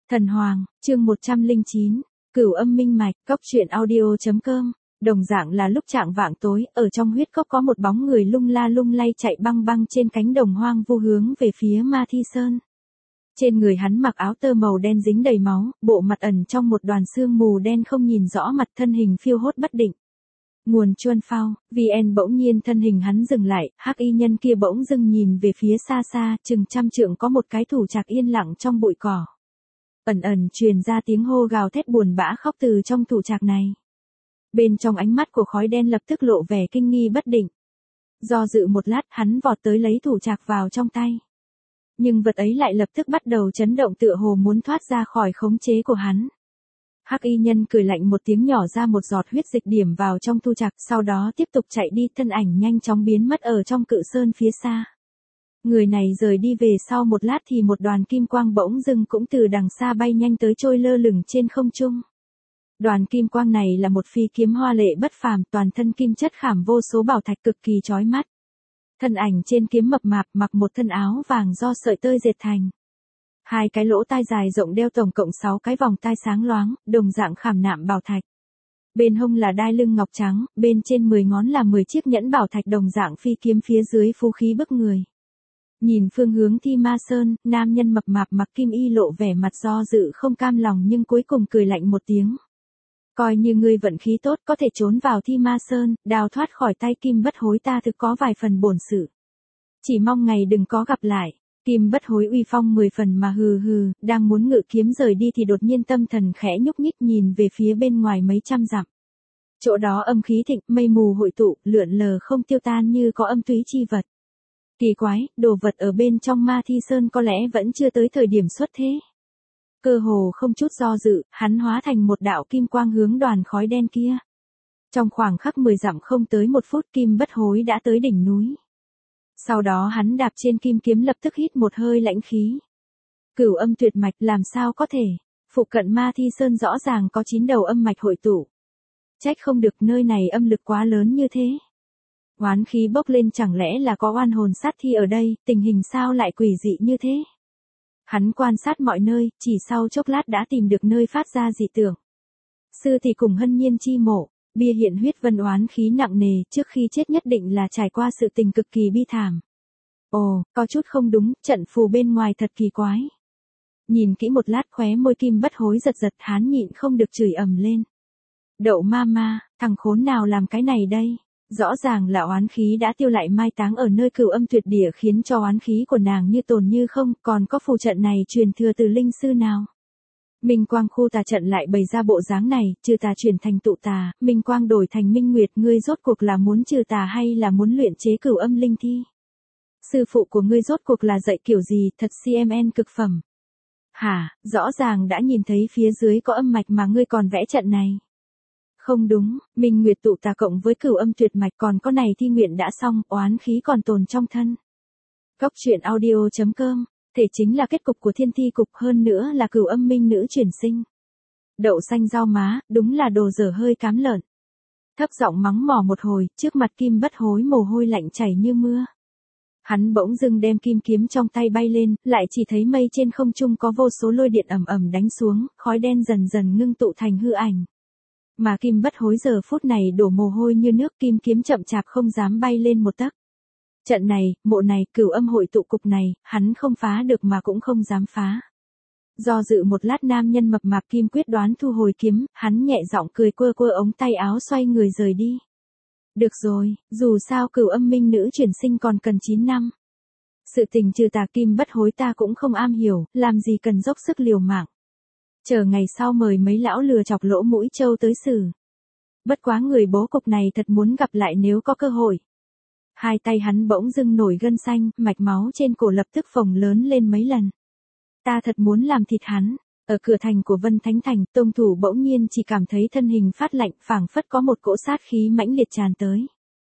Thần Hoàng, chương 109, Cửu Âm Minh Mạch, Cốc truyện audio.com. Đồng dạng là lúc trạng vạng tối, ở trong huyết cốc có một bóng người lung la lung lay chạy băng băng trên cánh đồng hoang vu hướng về phía Ma Thi Sơn. Trên người hắn mặc áo tơ màu đen dính đầy máu, bộ mặt ẩn trong một đoàn sương mù đen không nhìn rõ mặt, thân hình phiêu hốt bất định. Nguồn Chuân Phao, VN. Bỗng nhiên thân hình hắn dừng lại, hắc y nhân kia bỗng dưng nhìn về phía xa xa, chừng trăm trượng có một cái thủ trạc yên lặng trong bụi cỏ. Ẩn ẩn truyền ra tiếng hô gào thét buồn bã khóc từ trong thủ trạc này. Bên trong ánh mắt của khói đen lập tức lộ vẻ kinh nghi bất định. Do dự một lát, hắn vọt tới lấy thủ trạc vào trong tay. Nhưng vật ấy lại lập tức bắt đầu chấn động, tựa hồ muốn thoát ra khỏi khống chế của hắn. Hắc y nhân cười lạnh một tiếng, nhỏ ra một giọt huyết dịch điểm vào trong thu trạc, sau đó tiếp tục chạy đi, thân ảnh nhanh chóng biến mất ở trong cự sơn phía xa. Người này rời đi về sau một lát thì một đoàn kim quang bỗng dưng cũng từ đằng xa bay nhanh tới, trôi lơ lửng trên không trung. Đoàn kim quang này là một phi kiếm hoa lệ bất phàm, toàn thân kim chất khảm vô số bảo thạch, cực kỳ chói mắt. Thân ảnh trên kiếm mập mạp, mặc một thân áo vàng do sợi tơ dệt thành. Hai cái lỗ tai dài rộng, đeo tổng cộng 6 cái vòng tai sáng loáng, đồng dạng khảm nạm bảo thạch. Bên hông là đai lưng ngọc trắng, bên trên 10 ngón là 10 chiếc nhẫn bảo thạch đồng dạng phi kiếm, phía dưới phú khí bức người. Nhìn phương hướng Thi Ma Sơn, nam nhân mập mạp mặc kim y lộ vẻ mặt do dự không cam lòng, nhưng cuối cùng cười lạnh một tiếng. Coi như ngươi vận khí tốt có thể trốn vào Thi Ma Sơn, đào thoát khỏi tay Kim Bất Hối, ta thực có vài phần bổn sự. Chỉ mong ngày đừng có gặp lại. Kim Bất Hối uy phong 10 phần mà hừ hừ, đang muốn ngự kiếm rời đi thì đột nhiên tâm thần khẽ nhúc nhích, nhìn về phía bên ngoài mấy trăm dặm. Chỗ đó âm khí thịnh, mây mù hội tụ, lượn lờ không tiêu tan như có âm túy chi vật. Kỳ quái, đồ vật ở bên trong Ma Thi Sơn có lẽ vẫn chưa tới thời điểm xuất thế. Cơ hồ không chút do dự, hắn hóa thành một đạo kim quang hướng đoàn khói đen kia. Trong khoảng khắc 10 dặm không tới 1 phút, Kim Bất Hối đã tới đỉnh núi. Sau đó hắn đạp trên kim kiếm, lập tức hít một hơi lãnh khí. Cửu âm tuyệt mạch, làm sao có thể? Phụ cận Ma Thi Sơn rõ ràng có 9 đầu âm mạch hội tụ. Trách không được nơi này âm lực quá lớn như thế. Oán khí bốc lên, chẳng lẽ là có oan hồn sát thi ở đây, tình hình sao lại quỷ dị như thế? Hắn quan sát mọi nơi, chỉ sau chốc lát đã tìm được nơi phát ra dị tượng. Sư thì cùng Hân Nhiên chi mộ, bia hiện huyết vân, oán khí nặng nề, trước khi chết nhất định là trải qua sự tình cực kỳ bi thảm. Ồ, có chút không đúng, trận phù bên ngoài thật kỳ quái. Nhìn kỹ một lát, khóe môi Kim Bất Hối giật giật, hắn nhịn không được chửi ầm lên. Đậu ma ma, thằng khốn nào làm cái này đây? Rõ ràng là oán khí đã tiêu lại mai táng ở nơi cửu âm tuyệt địa, khiến cho oán khí của nàng như tồn như không, còn có phù trận này truyền thừa từ linh sư nào? Minh quang khu tà trận lại bày ra bộ dáng này, trừ tà chuyển thành tụ tà, minh quang đổi thành minh nguyệt, ngươi rốt cuộc là muốn trừ tà hay là muốn luyện chế cửu âm linh thi? Sư phụ của ngươi rốt cuộc là dạy kiểu gì, thật CMN cực phẩm. Hả, rõ ràng đã nhìn thấy phía dưới có âm mạch mà ngươi còn vẽ trận này. Không đúng, minh nguyệt tụ tà cộng với cửu âm tuyệt mạch, còn có này thi nguyện đã xong, oán khí còn tồn trong thân. Cốc truyện audio.com, thể chính là kết cục của thiên thi cục, hơn nữa là cửu âm minh nữ chuyển sinh. Đậu xanh rau má, đúng là đồ dở hơi cám lợn. Thấp giọng mắng mỏ một hồi, trước mặt Kim Bất Hối mồ hôi lạnh chảy như mưa. Hắn bỗng dưng đem kim kiếm trong tay bay lên, lại chỉ thấy mây trên không trung có vô số lôi điện ầm ầm đánh xuống, khói đen dần dần ngưng tụ thành hư ảnh. Mà Kim Bất Hối giờ phút này đổ mồ hôi như nước, kim kiếm chậm chạp không dám bay lên một tấc. Trận này, mộ này, cửu âm hội tụ cục này, hắn không phá được mà cũng không dám phá. Do dự một lát, nam nhân mập mạp Kim quyết đoán thu hồi kiếm, hắn nhẹ giọng cười, quơ quơ ống tay áo, xoay người rời đi. Được rồi, dù sao cửu âm minh nữ chuyển sinh còn cần 9 năm. Sự tình trừ tà Kim Bất Hối ta cũng không am hiểu, làm gì cần dốc sức liều mạng. Chờ ngày sau mời mấy lão lừa chọc lỗ mũi trâu tới xử. Bất quá người bố cục này thật muốn gặp lại nếu có cơ hội. Hai tay hắn bỗng dưng nổi gân xanh, mạch máu trên cổ lập tức phồng lớn lên mấy lần. Ta thật muốn làm thịt hắn. Ở cửa thành của Vân Thánh Thành, tông thủ bỗng nhiên chỉ cảm thấy thân hình phát lạnh, phảng phất có một cỗ sát khí mãnh liệt tràn tới.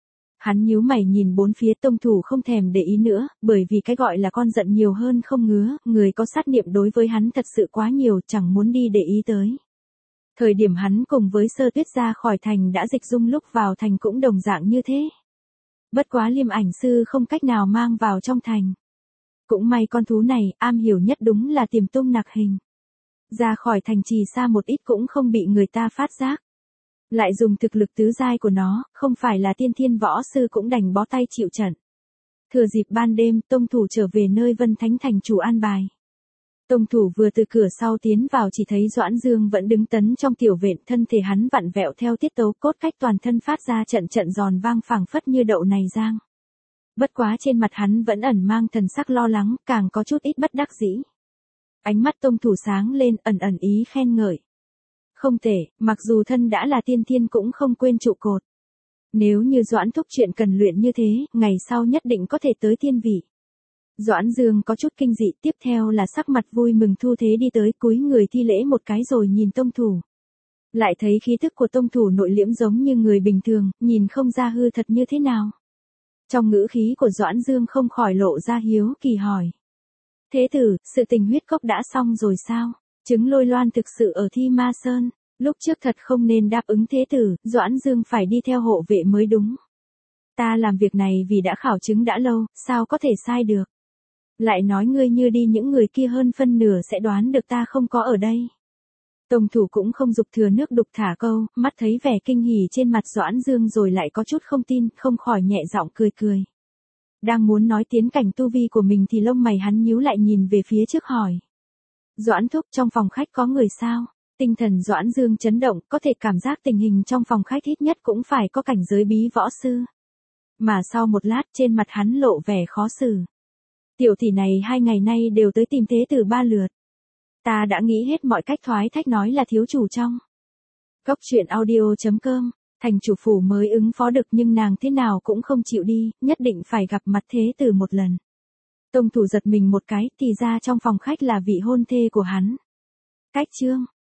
Hắn nhíu mày nhìn bốn phía, tông thủ không thèm để ý nữa, bởi vì cái gọi là con giận nhiều hơn không ngứa, người có sát niệm đối với hắn thật sự quá nhiều, chẳng muốn đi để ý tới. Thời điểm hắn cùng với Sơ Tuyết ra khỏi thành đã dịch dung, lúc vào thành cũng đồng dạng như thế. Bất quá Liêm Ảnh sư không cách nào mang vào trong thành. Cũng may con thú này, am hiểu nhất đúng là tiềm tung nặc hình. Ra khỏi thành trì xa một ít cũng không bị người ta phát giác. Lại dùng thực lực tứ giai của nó, không phải là tiên thiên võ sư cũng đành bó tay chịu trận. Thừa dịp ban đêm, tông thủ trở về nơi Vân Thánh thành chủ an bài. Tông thủ vừa từ cửa sau tiến vào chỉ thấy Doãn Dương vẫn đứng tấn trong tiểu viện, thân thể hắn vặn vẹo theo tiết tấu, cốt cách toàn thân phát ra trận trận giòn vang phảng phất như đậu nành rang. Bất quá trên mặt hắn vẫn ẩn mang thần sắc lo lắng, càng có chút ít bất đắc dĩ. Ánh mắt tông thủ sáng lên, ẩn ẩn ý khen ngợi. Không thể, mặc dù thân đã là tiên thiên cũng không quên trụ cột. Nếu như Doãn thúc chuyện cần luyện như thế, ngày sau nhất định có thể tới thiên vị. Doãn Dương có chút kinh dị, tiếp theo là sắc mặt vui mừng thu thế đi tới, cúi người thi lễ một cái rồi nhìn tông thủ. Lại thấy khí thức của tông thủ nội liễm giống như người bình thường, nhìn không ra hư thật như thế nào. Trong ngữ khí của Doãn Dương không khỏi lộ ra hiếu kỳ hỏi. Thế tử, sự tình huyết cốc đã xong rồi sao? Trứng Lôi Loan thực sự ở Thi Ma Sơn, lúc trước thật không nên đáp ứng thế tử, Doãn Dương phải đi theo hộ vệ mới đúng. Ta làm việc này vì đã khảo chứng đã lâu, sao có thể sai được? Lại nói ngươi như đi những người kia hơn phân nửa sẽ đoán được ta không có ở đây. Tông thủ cũng không dục thừa nước đục thả câu, mắt thấy vẻ kinh hỉ trên mặt Doãn Dương rồi lại có chút không tin, không khỏi nhẹ giọng cười cười. Đang muốn nói tiến cảnh tu vi của mình thì lông mày hắn nhíu lại nhìn về phía trước hỏi. Doãn thúc, trong phòng khách có người sao? Tinh thần Doãn Dương chấn động, có thể cảm giác tình hình trong phòng khách ít nhất cũng phải có cảnh giới bí võ sư. Mà sau một lát trên mặt hắn lộ vẻ khó xử. Tiểu tỷ này 2 ngày nay đều tới tìm thế tử 3 lượt. Ta đã nghĩ hết mọi cách thoái thách nói là thiếu chủ trong. Cốc truyện audio.com, thành chủ phủ mới ứng phó được nhưng nàng thế nào cũng không chịu đi, nhất định phải gặp mặt thế tử một lần. Tông thủ giật mình một cái, thì ra trong phòng khách là vị hôn thê của hắn. Cách chương.